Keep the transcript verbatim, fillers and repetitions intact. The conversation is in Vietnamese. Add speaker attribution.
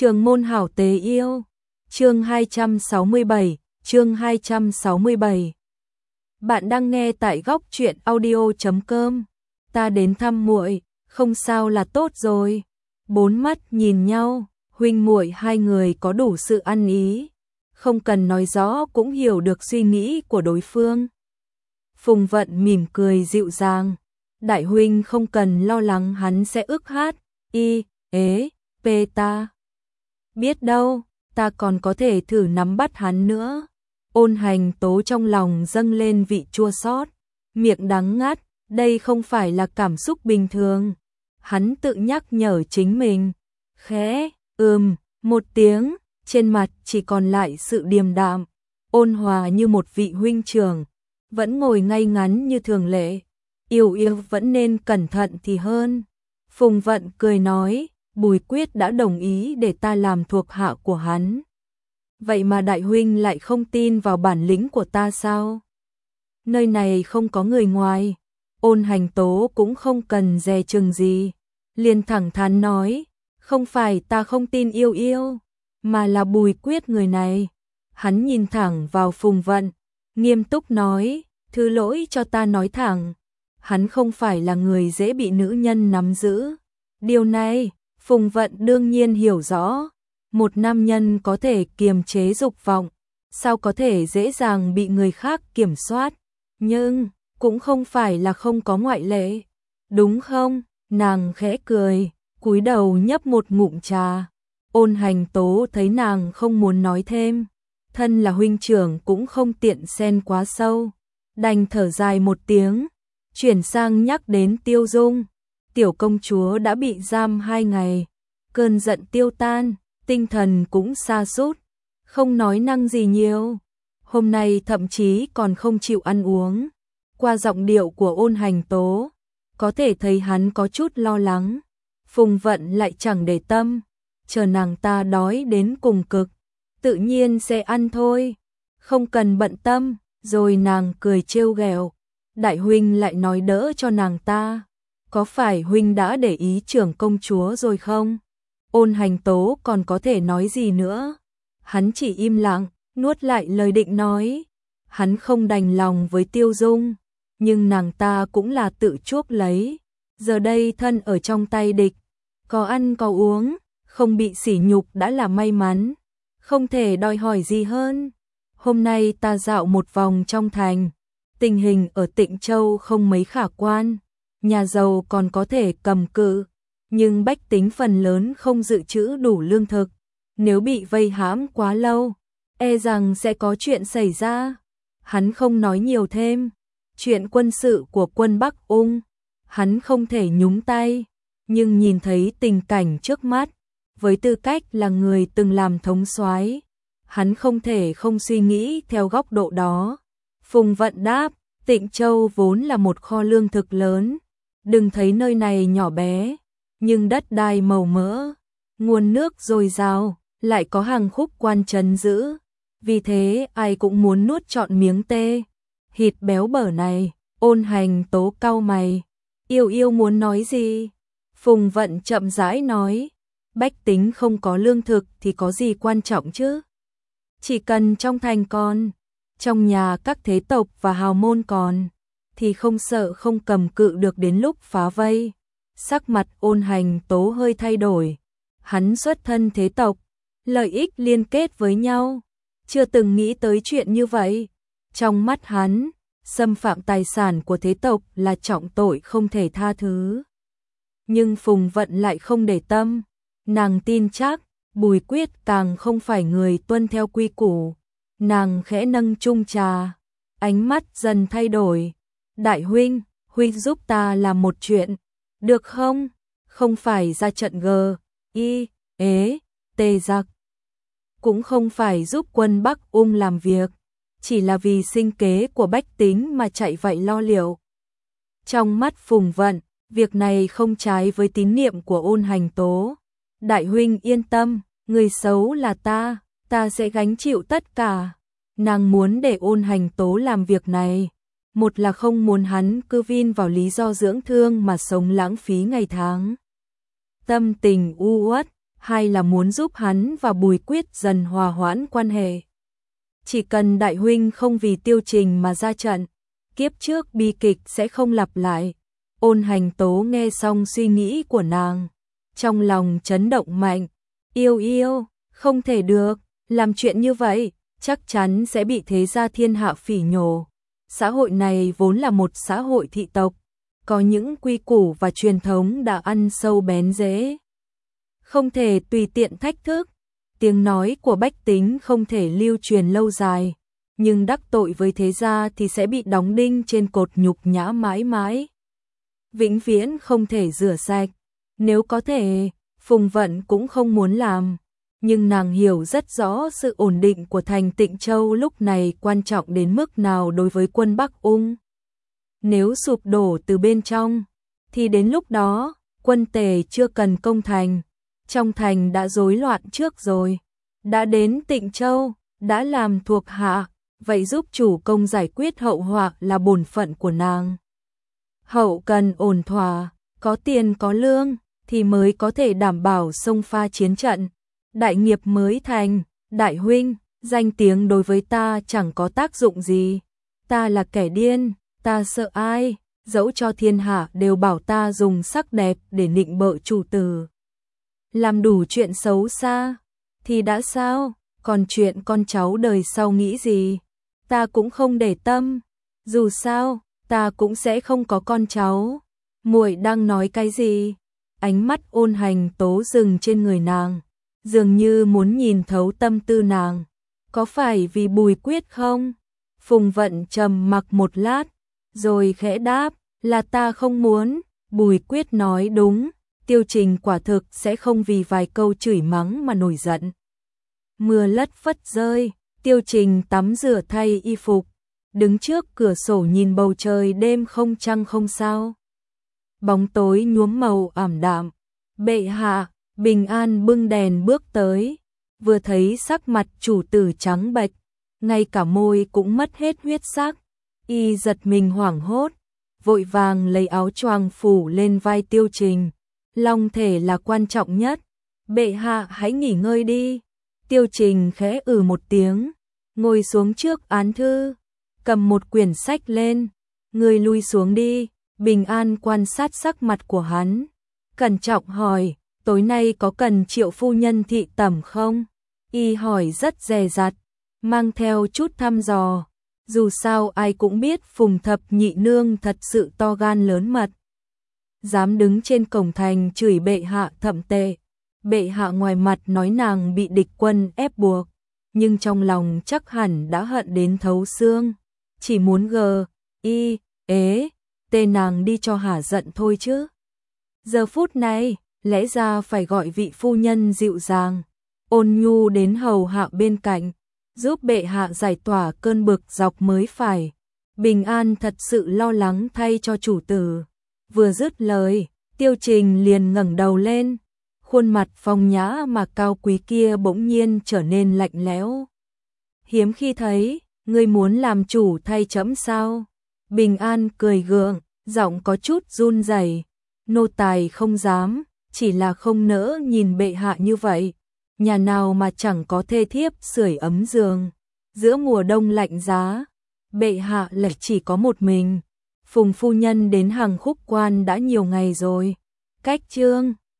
Speaker 1: Trường môn hảo tế yêu. Chương hai trăm sáu mươi bảy, chương hai trăm sáu mươi bảy. Bạn đang nghe tại góc truyện audio chấm com. Ta đến thăm muội, không sao là tốt rồi. Bốn mắt nhìn nhau, huynh muội hai người có đủ sự ăn ý, không cần nói rõ cũng hiểu được suy nghĩ của đối phương. Phùng Vận mỉm cười dịu dàng, đại huynh không cần lo lắng hắn sẽ ức hát, y, ế, pê ta. Biết đâu, ta còn có thể thử nắm bắt hắn nữa. Ôn Hành Tố trong lòng dâng lên vị chua xót, miệng đắng ngắt, đây không phải là cảm xúc bình thường. Hắn tự nhắc nhở chính mình, khẽ, ừm, một tiếng, trên mặt chỉ còn lại sự điềm đạm, ôn hòa như một vị huynh trưởng, vẫn ngồi ngay ngắn như thường lệ. Yêu yêu vẫn nên cẩn thận thì hơn. Phùng Vận cười nói, Bùi Quyết đã đồng ý để ta làm thuộc hạ của hắn. Vậy mà đại huynh lại không tin vào bản lĩnh của ta sao? Nơi này không có người ngoài. Ôn Hành Tố cũng không cần dè chừng gì, liền thẳng thắn nói, không phải ta không tin yêu yêu, mà là Bùi Quyết người này. Hắn nhìn thẳng vào Phùng Vận, nghiêm túc nói, thứ lỗi cho ta nói thẳng, hắn không phải là người dễ bị nữ nhân nắm giữ. Điều này, Phùng Vận đương nhiên hiểu rõ, một nam nhân có thể kiềm chế dục vọng, sao có thể dễ dàng bị người khác kiểm soát, nhưng cũng không phải là không có ngoại lệ, đúng không? Nàng khẽ cười, cúi đầu nhấp một ngụm trà. Ôn Hành Tố thấy nàng không muốn nói thêm, thân là huynh trưởng cũng không tiện xen quá sâu, đành thở dài một tiếng, chuyển sang nhắc đến Tiêu Dung. Tiểu công chúa đã bị giam hai ngày, cơn giận tiêu tan, tinh thần cũng sa sút, không nói năng gì nhiều. Hôm nay thậm chí còn không chịu ăn uống. Qua giọng điệu của Ôn Hành Tố, có thể thấy hắn có chút lo lắng. Phùng Vận lại chẳng để tâm, chờ nàng ta đói đến cùng cực, tự nhiên sẽ ăn thôi, không cần bận tâm. Rồi nàng cười trêu ghẹo, đại huynh lại nói đỡ cho nàng ta, có phải huynh đã để ý trưởng công chúa rồi không? Ôn Hành Tố còn có thể nói gì nữa, hắn chỉ im lặng, nuốt lại lời định nói. Hắn không đành lòng với Tiêu Dung, nhưng nàng ta cũng là tự chuốc lấy, giờ đây thân ở trong tay địch, có ăn có uống, không bị sỉ nhục đã là may mắn, không thể đòi hỏi gì hơn. Hôm nay ta dạo một vòng trong thành, tình hình ở Tịnh Châu không mấy khả quan, nhà giàu còn có thể cầm cự, nhưng bách tính phần lớn không dự trữ đủ lương thực, nếu bị vây hãm quá lâu, e rằng sẽ có chuyện xảy ra. Hắn không nói nhiều thêm, chuyện quân sự của quân Bắc Ung, hắn không thể nhúng tay, nhưng nhìn thấy tình cảnh trước mắt, với tư cách là người từng làm thống soái, hắn không thể không suy nghĩ theo góc độ đó. Phùng Vận đáp, Tịnh Châu vốn là một kho lương thực lớn, đừng thấy nơi này nhỏ bé, nhưng đất đai màu mỡ, nguồn nước dồi dào, lại có hàng khúc quan trấn giữ, vì thế ai cũng muốn nuốt trọn miếng tê thịt béo bở này. Ôn Hành Tố cau mày, yêu yêu muốn nói gì? Phùng Vận chậm rãi nói, bách tính không có lương thực thì có gì quan trọng chứ? Chỉ cần trong thành còn, trong nhà các thế tộc và hào môn còn, thì không sợ không cầm cự được đến lúc phá vây. Sắc mặt Ôn Hành Tố hơi thay đổi, hắn xuất thân thế tộc, lợi ích liên kết với nhau, chưa từng nghĩ tới chuyện như vậy. Trong mắt hắn, xâm phạm tài sản của thế tộc là trọng tội không thể tha thứ. Nhưng Phùng Vận lại không để tâm, nàng tin chắc Bùi Quyết càng không phải người tuân theo quy củ. Nàng khẽ nâng chung trà, ánh mắt dần thay đổi. Đại huynh, huynh giúp ta làm một chuyện, được không? Không phải ra trận G, Y, ế, tê giặc, cũng không phải giúp quân Bắc Ung làm việc, chỉ là vì sinh kế của bách tính mà chạy vậy lo liệu. Trong mắt Phùng Vận, việc này không trái với tín niệm của Ôn Hành Tố. Đại huynh yên tâm, người xấu là ta, ta sẽ gánh chịu tất cả. Nàng muốn để Ôn Hành Tố làm việc này, một là không muốn hắn cứ vin vào lý do dưỡng thương mà sống lãng phí ngày tháng. Tâm tình u uất, hai là muốn giúp hắn và Bùi Quyết dần hòa hoãn quan hệ. Chỉ cần đại huynh không vì Tiêu Trình mà ra trận, kiếp trước bi kịch sẽ không lặp lại. Ôn Hành Tố nghe xong suy nghĩ của nàng, trong lòng chấn động mạnh. Yêu yêu, không thể được, làm chuyện như vậy, chắc chắn sẽ bị thế gia thiên hạ phỉ nhổ. Xã hội này vốn là một xã hội thị tộc, có những quy củ và truyền thống đã ăn sâu bén rễ. Không thể tùy tiện thách thức, tiếng nói của bách tính không thể lưu truyền lâu dài, nhưng đắc tội với thế gia thì sẽ bị đóng đinh trên cột nhục nhã mãi mãi. Vĩnh viễn không thể rửa sạch, nếu có thể, Phùng Vận cũng không muốn làm, nhưng nàng hiểu rất rõ sự ổn định của thành Tịnh Châu lúc này quan trọng đến mức nào đối với quân Bắc Ung. Nếu sụp đổ từ bên trong, thì đến lúc đó, quân Tề chưa cần công thành, trong thành đã rối loạn trước rồi. Đã đến Tịnh Châu, đã làm thuộc hạ, vậy giúp chủ công giải quyết hậu họa là bổn phận của nàng. Hậu cần ổn thỏa, có tiền có lương, thì mới có thể đảm bảo xông pha chiến trận. Đại nghiệp mới thành, đại huynh, danh tiếng đối với ta chẳng có tác dụng gì. Ta là kẻ điên, ta sợ ai, dẫu cho thiên hạ đều bảo ta dùng sắc đẹp để nịnh bợ chủ tử. Làm đủ chuyện xấu xa, thì đã sao, còn chuyện con cháu đời sau nghĩ gì, ta cũng không để tâm. Dù sao, ta cũng sẽ không có con cháu. Muội đang nói cái gì? Ánh mắt Ôn Hành Tố dừng trên người nàng, dường như muốn nhìn thấu tâm tư nàng. Có phải vì Bùi Quyết không? Phùng Vận trầm mặc một lát, rồi khẽ đáp, là ta không muốn. Bùi Quyết nói đúng, Tiêu Trình quả thực sẽ không vì vài câu chửi mắng mà nổi giận. Mưa lất phất rơi, Tiêu Trình tắm rửa thay y phục, đứng trước cửa sổ nhìn bầu trời đêm không trăng không sao. Bóng tối nhuốm màu ảm đạm. Bệ hạ, Bình An bưng đèn bước tới, vừa thấy sắc mặt chủ tử trắng bệch, ngay cả môi cũng mất hết huyết sắc. Y giật mình hoảng hốt, vội vàng lấy áo choàng phủ lên vai Tiêu Trình. Long thể là quan trọng nhất, bệ hạ hãy nghỉ ngơi đi. Tiêu Trình khẽ ừ một tiếng, ngồi xuống trước án thư, cầm một quyển sách lên. Ngươi lui xuống đi. Bình An quan sát sắc mặt của hắn, cẩn trọng hỏi, tối nay có cần Triệu phu nhân thị tẩm không? Y hỏi rất dè dặt, mang theo chút thăm dò. Dù sao ai cũng biết Phùng Thập Nhị Nương thật sự to gan lớn mật, dám đứng trên cổng thành chửi bệ hạ thậm tệ. Bệ hạ ngoài mặt nói nàng bị địch quân ép buộc, nhưng trong lòng chắc hẳn đã hận đến thấu xương, chỉ muốn gờ, y, ế, tê nàng đi cho hả giận thôi chứ. Giờ phút này, lẽ ra phải gọi vị phu nhân dịu dàng, ôn nhu đến hầu hạ bên cạnh, giúp bệ hạ giải tỏa cơn bực dọc mới phải. Bình An thật sự lo lắng thay cho chủ tử. Vừa dứt lời, Tiêu Trình liền ngẩng đầu lên, khuôn mặt phong nhã mà cao quý kia bỗng nhiên trở nên lạnh lẽo. Hiếm khi thấy, ngươi muốn làm chủ thay trẫm sao? Bình An cười gượng, giọng có chút run rẩy. Nô tài không dám, chỉ là không nỡ nhìn bệ hạ như vậy. Nhà nào mà chẳng có thê thiếp sưởi ấm giường. Giữa mùa đông lạnh giá, bệ hạ lại chỉ có một mình. Phùng phu nhân đến Hằng Khúc Quan đã nhiều ngày rồi. Cách chương